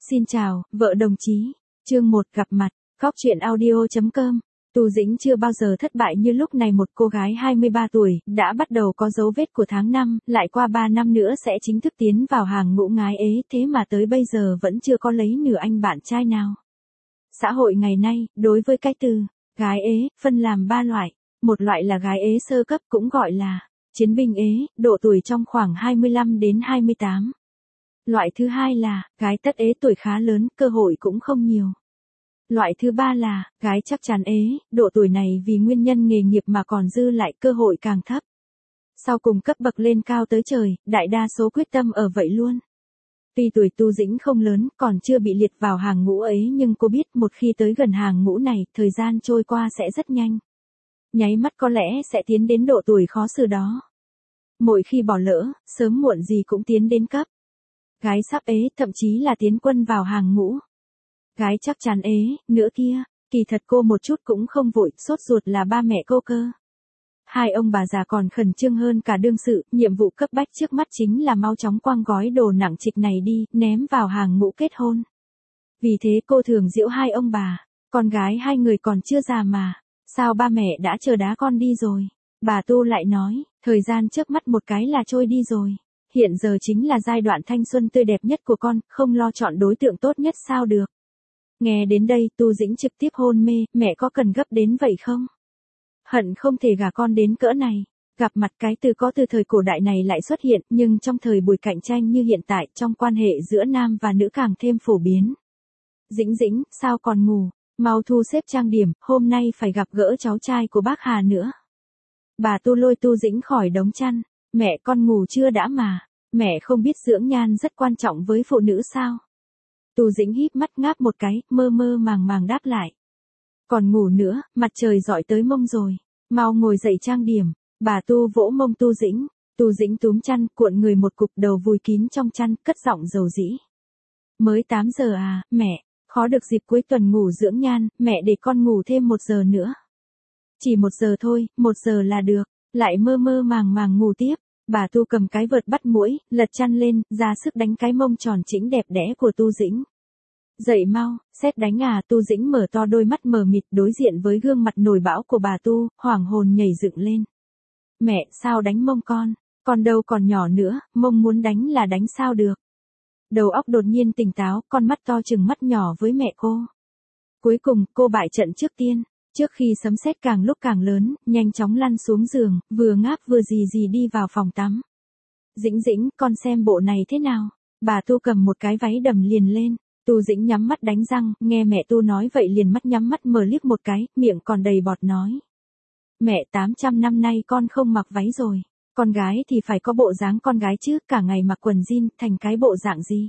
Xin chào, vợ đồng chí. Chương 1 gặp mặt, góc truyện audio.com. Tu Dĩnh chưa bao giờ thất bại như lúc này, một cô gái 23 tuổi, đã bắt đầu có dấu vết của tháng 5, lại qua 3 năm nữa sẽ chính thức tiến vào hàng ngũ gái ế, thế mà tới bây giờ vẫn chưa có lấy nửa anh bạn trai nào. Xã hội ngày nay, đối với cái từ gái ế, phân làm 3 loại. Một loại là gái ế sơ cấp, cũng gọi là chiến binh ế, độ tuổi trong khoảng 25 đến 28. Loại thứ hai là gái tất ế, tuổi khá lớn, cơ hội cũng không nhiều. Loại thứ ba là gái chắc chắn ế, độ tuổi này vì nguyên nhân nghề nghiệp mà còn dư lại, cơ hội càng thấp. Sau cùng cấp bậc lên cao tới trời, đại đa số quyết tâm ở vậy luôn. Tuy tuổi Tu Dĩnh không lớn, còn chưa bị liệt vào hàng ngũ ấy, nhưng cô biết một khi tới gần hàng ngũ này, thời gian trôi qua sẽ rất nhanh. Nháy mắt có lẽ sẽ tiến đến độ tuổi khó xử đó. Mỗi khi bỏ lỡ, sớm muộn gì cũng tiến đến cấp gái sắp ế, thậm chí là tiến quân vào hàng ngũ gái chắc chắn ế nữa kia. Kỳ thật cô một chút cũng không vội, sốt ruột là ba mẹ cô cơ. Hai ông bà già còn khẩn trương hơn cả đương sự, nhiệm vụ cấp bách trước mắt chính là mau chóng quăng gói đồ nặng trịch này đi, ném vào hàng ngũ kết hôn. Vì thế cô thường giễu hai ông bà, con gái hai người còn chưa già mà, sao ba mẹ đã chờ đá con đi rồi. Bà Tu lại nói, thời gian chớp mắt một cái là trôi đi rồi. Hiện giờ chính là giai đoạn thanh xuân tươi đẹp nhất của con, không lo chọn đối tượng tốt nhất sao được. Nghe đến đây, Tu Dĩnh trực tiếp hôn mê, mẹ có cần gấp đến vậy không? Hận không thể gả con đến cỡ này. Gặp mặt cái từ có từ thời cổ đại này lại xuất hiện, nhưng trong thời buổi cạnh tranh như hiện tại, trong quan hệ giữa nam và nữ càng thêm phổ biến. Dĩnh Dĩnh, sao còn ngủ? Mau thu xếp trang điểm, hôm nay phải gặp gỡ cháu trai của bác Hà nữa. Bà Tu lôi Tu Dĩnh khỏi đống chăn. Mẹ, con ngủ chưa đã mà. Mẹ không biết dưỡng nhan rất quan trọng với phụ nữ sao? Tu Dĩnh híp mắt ngáp một cái, mơ mơ màng màng đáp lại. Còn ngủ nữa, mặt trời rọi tới mông rồi. Mau ngồi dậy trang điểm. Bà Tu vỗ mông Tu Dĩnh. Tu Dĩnh túm chăn, cuộn người một cục, đầu vùi kín trong chăn, cất giọng dầu dĩ. Mới 8 giờ à, mẹ, khó được dịp cuối tuần ngủ dưỡng nhan, mẹ để con ngủ thêm 1 giờ nữa. Chỉ 1 giờ thôi, 1 giờ là được. Lại mơ mơ màng màng ngủ tiếp. Bà Tu cầm cái vợt bắt muỗi, lật chăn lên, ra sức đánh cái mông tròn chỉnh đẹp đẽ của Tu Dĩnh. Dậy mau, sét đánh à? Tu Dĩnh mở to đôi mắt mờ mịt đối diện với gương mặt nổi bão của bà Tu, hoảng hồn nhảy dựng lên. Mẹ, sao đánh mông con đâu còn nhỏ nữa, mông muốn đánh là đánh sao được. Đầu óc đột nhiên tỉnh táo, con mắt to chừng mắt nhỏ với mẹ cô. Cuối cùng, cô bại trận trước tiên. Trước khi sấm sét càng lúc càng lớn, nhanh chóng lăn xuống giường, vừa ngáp vừa rì rì đi vào phòng tắm. Dĩnh Dĩnh, con xem bộ này thế nào? Bà Tu cầm một cái váy đầm liền lên. Tu Dĩnh nhắm mắt đánh răng, nghe mẹ Tu nói vậy liền mắt nhắm mắt mở liếc một cái, miệng còn đầy bọt nói. Mẹ, 800 năm nay con không mặc váy rồi. Con gái thì phải có bộ dáng con gái chứ, cả ngày mặc quần jean, thành cái bộ dạng gì?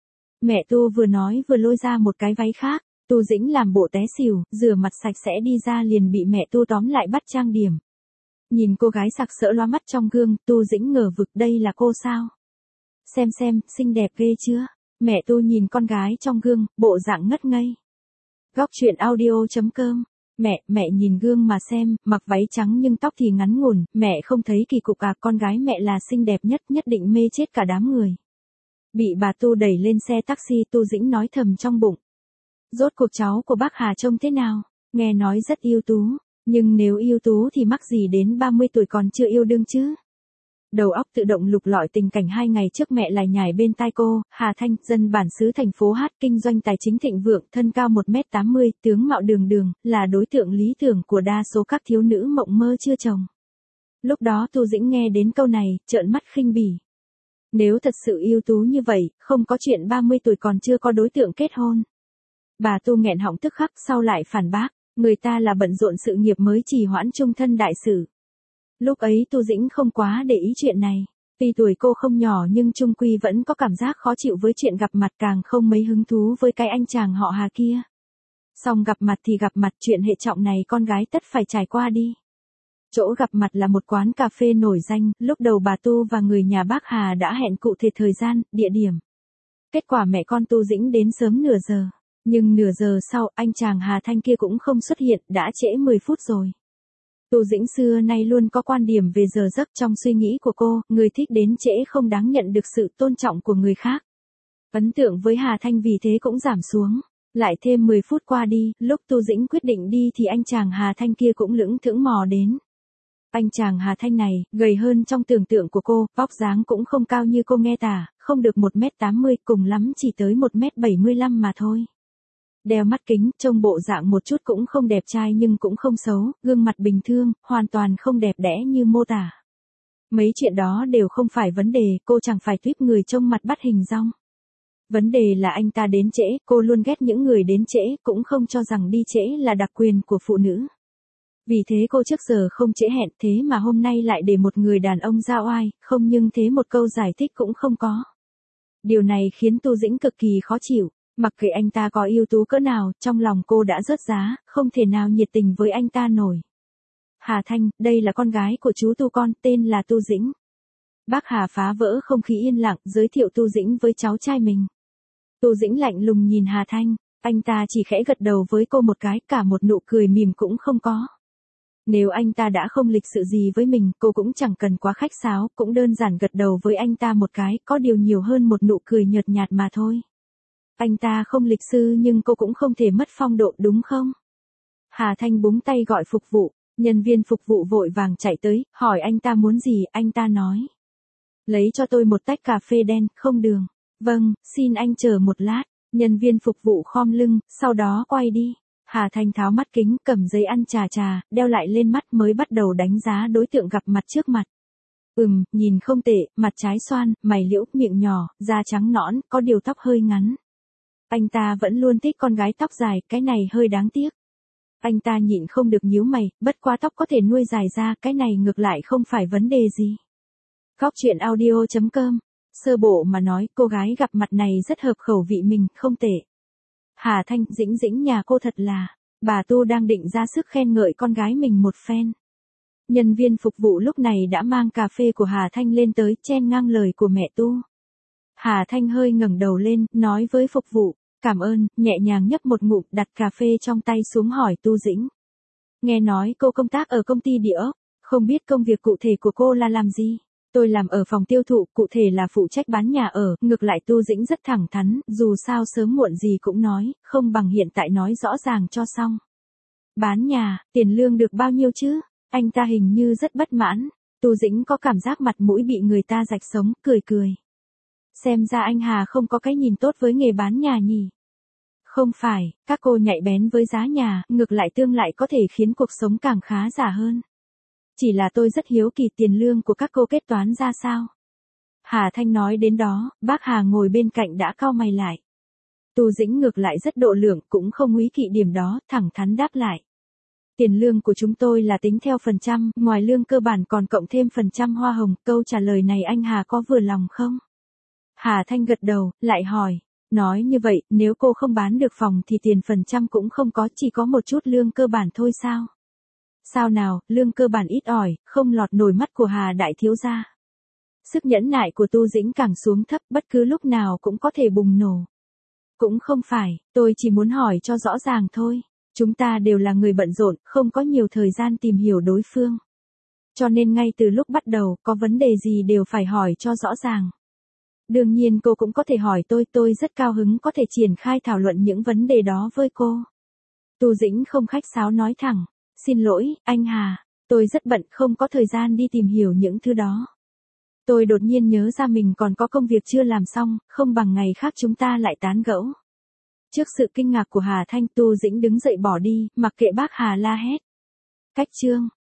Mẹ Tu vừa nói vừa lôi ra một cái váy khác. Tu Dĩnh làm bộ té xỉu, rửa mặt sạch sẽ đi ra liền bị mẹ Tu tóm lại bắt trang điểm. Nhìn cô gái sặc sỡ lóa mắt trong gương, Tu Dĩnh ngờ vực, đây là cô sao? Xem, xinh đẹp ghê chưa? Mẹ Tu nhìn con gái trong gương, bộ dạng ngất ngây. Góc truyện audio.com. Mẹ nhìn gương mà xem, mặc váy trắng nhưng tóc thì ngắn ngủn, mẹ không thấy kỳ cục à? Con gái mẹ là xinh đẹp nhất, nhất định mê chết cả đám người. Bị bà Tu đẩy lên xe taxi, Tu Dĩnh nói thầm trong bụng. Rốt cuộc cháu của bác Hà trông thế nào? Nghe nói rất ưu tú, nhưng nếu ưu tú thì mắc gì đến 30 tuổi còn chưa yêu đương chứ? Đầu óc tự động lục lọi tình cảnh 2 ngày trước mẹ lại nhảy bên tai cô. Hà Thanh, dân bản xứ thành phố Hát, kinh doanh tài chính thịnh vượng, thân cao 1m80, tướng mạo đường đường, là đối tượng lý tưởng của đa số các thiếu nữ mộng mơ chưa chồng. Lúc đó Tu Dĩnh nghe đến câu này, trợn mắt khinh bỉ. Nếu thật sự ưu tú như vậy, không có chuyện 30 tuổi còn chưa có đối tượng kết hôn. Bà Tu nghẹn họng tức khắc, sau lại phản bác, người ta là bận rộn sự nghiệp mới trì hoãn chung thân đại sự. Lúc ấy Tu Dĩnh không quá để ý chuyện này. Tuy tuổi cô không nhỏ nhưng chung quy vẫn có cảm giác khó chịu với chuyện gặp mặt, càng không mấy hứng thú với cái anh chàng họ Hà kia. Xong gặp mặt thì gặp mặt, chuyện hệ trọng này con gái tất phải trải qua đi. Chỗ gặp mặt là một quán cà phê nổi danh, lúc đầu bà Tu và người nhà bác Hà đã hẹn cụ thể thời gian, địa điểm. Kết quả mẹ con Tu Dĩnh đến sớm nửa giờ. Nhưng nửa giờ sau, anh chàng Hà Thanh kia cũng không xuất hiện, đã trễ 10 phút rồi. Tu Dĩnh xưa nay luôn có quan điểm về giờ giấc, trong suy nghĩ của cô, người thích đến trễ không đáng nhận được sự tôn trọng của người khác. Ấn tượng với Hà Thanh vì thế cũng giảm xuống. Lại thêm 10 phút qua đi, lúc Tu Dĩnh quyết định đi thì anh chàng Hà Thanh kia cũng lững thững mò đến. Anh chàng Hà Thanh này, gầy hơn trong tưởng tượng của cô, vóc dáng cũng không cao như cô nghe tả, không được 1m80, cùng lắm chỉ tới 1m75 mà thôi. Đeo mắt kính, trông bộ dạng một chút cũng không đẹp trai nhưng cũng không xấu, gương mặt bình thường, hoàn toàn không đẹp đẽ như mô tả. Mấy chuyện đó đều không phải vấn đề, cô chẳng phải tuyếp người trông mặt bắt hình dong. Vấn đề là anh ta đến trễ, cô luôn ghét những người đến trễ, cũng không cho rằng đi trễ là đặc quyền của phụ nữ. Vì thế cô trước giờ không trễ hẹn, thế mà hôm nay lại để một người đàn ông ra oai, không nhưng thế một câu giải thích cũng không có. Điều này khiến Tu Dĩnh cực kỳ khó chịu, mặc kệ anh ta có ưu tú cỡ nào, trong lòng cô đã rớt giá, không thể nào nhiệt tình với anh ta nổi. Hà Thanh, đây là con gái của chú Tu con, tên là Tu Dĩnh. Bác Hà phá vỡ không khí yên lặng, giới thiệu Tu Dĩnh với cháu trai mình. Tu Dĩnh lạnh lùng nhìn Hà Thanh, anh ta chỉ khẽ gật đầu với cô một cái, cả một nụ cười mỉm cũng không có. Nếu anh ta đã không lịch sự gì với mình, cô cũng chẳng cần quá khách sáo, cũng đơn giản gật đầu với anh ta một cái, có điều nhiều hơn một nụ cười nhợt nhạt mà thôi. Anh ta không lịch sự nhưng cô cũng không thể mất phong độ đúng không? Hà Thanh búng tay gọi phục vụ, nhân viên phục vụ vội vàng chạy tới, hỏi anh ta muốn gì, anh ta nói. Lấy cho tôi một tách cà phê đen, không đường. Vâng, xin anh chờ một lát, nhân viên phục vụ khom lưng, sau đó quay đi. Hà Thanh tháo mắt kính, cầm giấy ăn trà, đeo lại lên mắt mới bắt đầu đánh giá đối tượng gặp mặt trước mặt. Nhìn không tệ, mặt trái xoan, mày liễu, miệng nhỏ, da trắng nõn, có điều tóc hơi ngắn. Anh ta vẫn luôn thích con gái tóc dài, cái này hơi đáng tiếc. Anh ta nhịn không được nhíu mày, bất quá tóc có thể nuôi dài ra, cái này ngược lại không phải vấn đề gì. Góc truyện audio.com. Sơ bộ mà nói, cô gái gặp mặt này rất hợp khẩu vị mình, không tệ. Hà Thanh, Dĩnh nhà cô thật là, bà Tu đang định ra sức khen ngợi con gái mình một phen. Nhân viên phục vụ lúc này đã mang cà phê của Hà Thanh lên tới, chen ngang lời của mẹ Tu. Hà Thanh hơi ngẩng đầu lên, nói với phục vụ, cảm ơn, nhẹ nhàng nhấp một ngụm, đặt cà phê trong tay xuống hỏi Tu Dĩnh. Nghe nói cô công tác ở công ty địa ốc, không biết công việc cụ thể của cô là làm gì? Tôi làm ở phòng tiêu thụ, cụ thể là phụ trách bán nhà ở, ngược lại Tu Dĩnh rất thẳng thắn, dù sao sớm muộn gì cũng nói, không bằng hiện tại nói rõ ràng cho xong. Bán nhà, tiền lương được bao nhiêu chứ? Anh ta hình như rất bất mãn, Tu Dĩnh có cảm giác mặt mũi bị người ta rạch sống, cười. Xem ra anh Hà không có cái nhìn tốt với nghề bán nhà nhỉ? Không phải, các cô nhạy bén với giá nhà, ngược lại tương lại có thể khiến cuộc sống càng khá giả hơn. Chỉ là tôi rất hiếu kỳ tiền lương của các cô kết toán ra sao. Hà Thanh nói đến đó, bác Hà ngồi bên cạnh đã cau mày lại. Tu Dĩnh ngược lại rất độ lượng, cũng không úy kỵ điểm đó, thẳng thắn đáp lại. Tiền lương của chúng tôi là tính theo phần trăm, ngoài lương cơ bản còn cộng thêm phần trăm hoa hồng, câu trả lời này anh Hà có vừa lòng không? Hà Thanh gật đầu, lại hỏi. Nói như vậy, nếu cô không bán được phòng thì tiền phần trăm cũng không có, chỉ có một chút lương cơ bản thôi sao? Sao nào, lương cơ bản ít ỏi, không lọt nổi mắt của Hà đại thiếu gia. Sức nhẫn nại của Tu Dĩnh càng xuống thấp, bất cứ lúc nào cũng có thể bùng nổ. Cũng không phải, tôi chỉ muốn hỏi cho rõ ràng thôi. Chúng ta đều là người bận rộn, không có nhiều thời gian tìm hiểu đối phương. Cho nên ngay từ lúc bắt đầu, có vấn đề gì đều phải hỏi cho rõ ràng. Đương nhiên cô cũng có thể hỏi tôi rất cao hứng có thể triển khai thảo luận những vấn đề đó với cô. Tu Dĩnh không khách sáo nói thẳng. Xin lỗi, anh Hà, tôi rất bận không có thời gian đi tìm hiểu những thứ đó. Tôi đột nhiên nhớ ra mình còn có công việc chưa làm xong, không bằng ngày khác chúng ta lại tán gẫu. Trước sự kinh ngạc của Hà Thanh, Tu Dĩnh đứng dậy bỏ đi, mặc kệ bác Hà la hét. Cách chương.